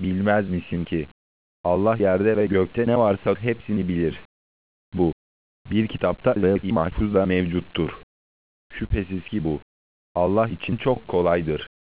bilmez misin ki Allah yerde ve gökte ne varsa hepsini bilir. Bu, bir kitapta ve mahfuzda mevcuttur. Şüphesiz ki bu, Allah için çok kolaydır.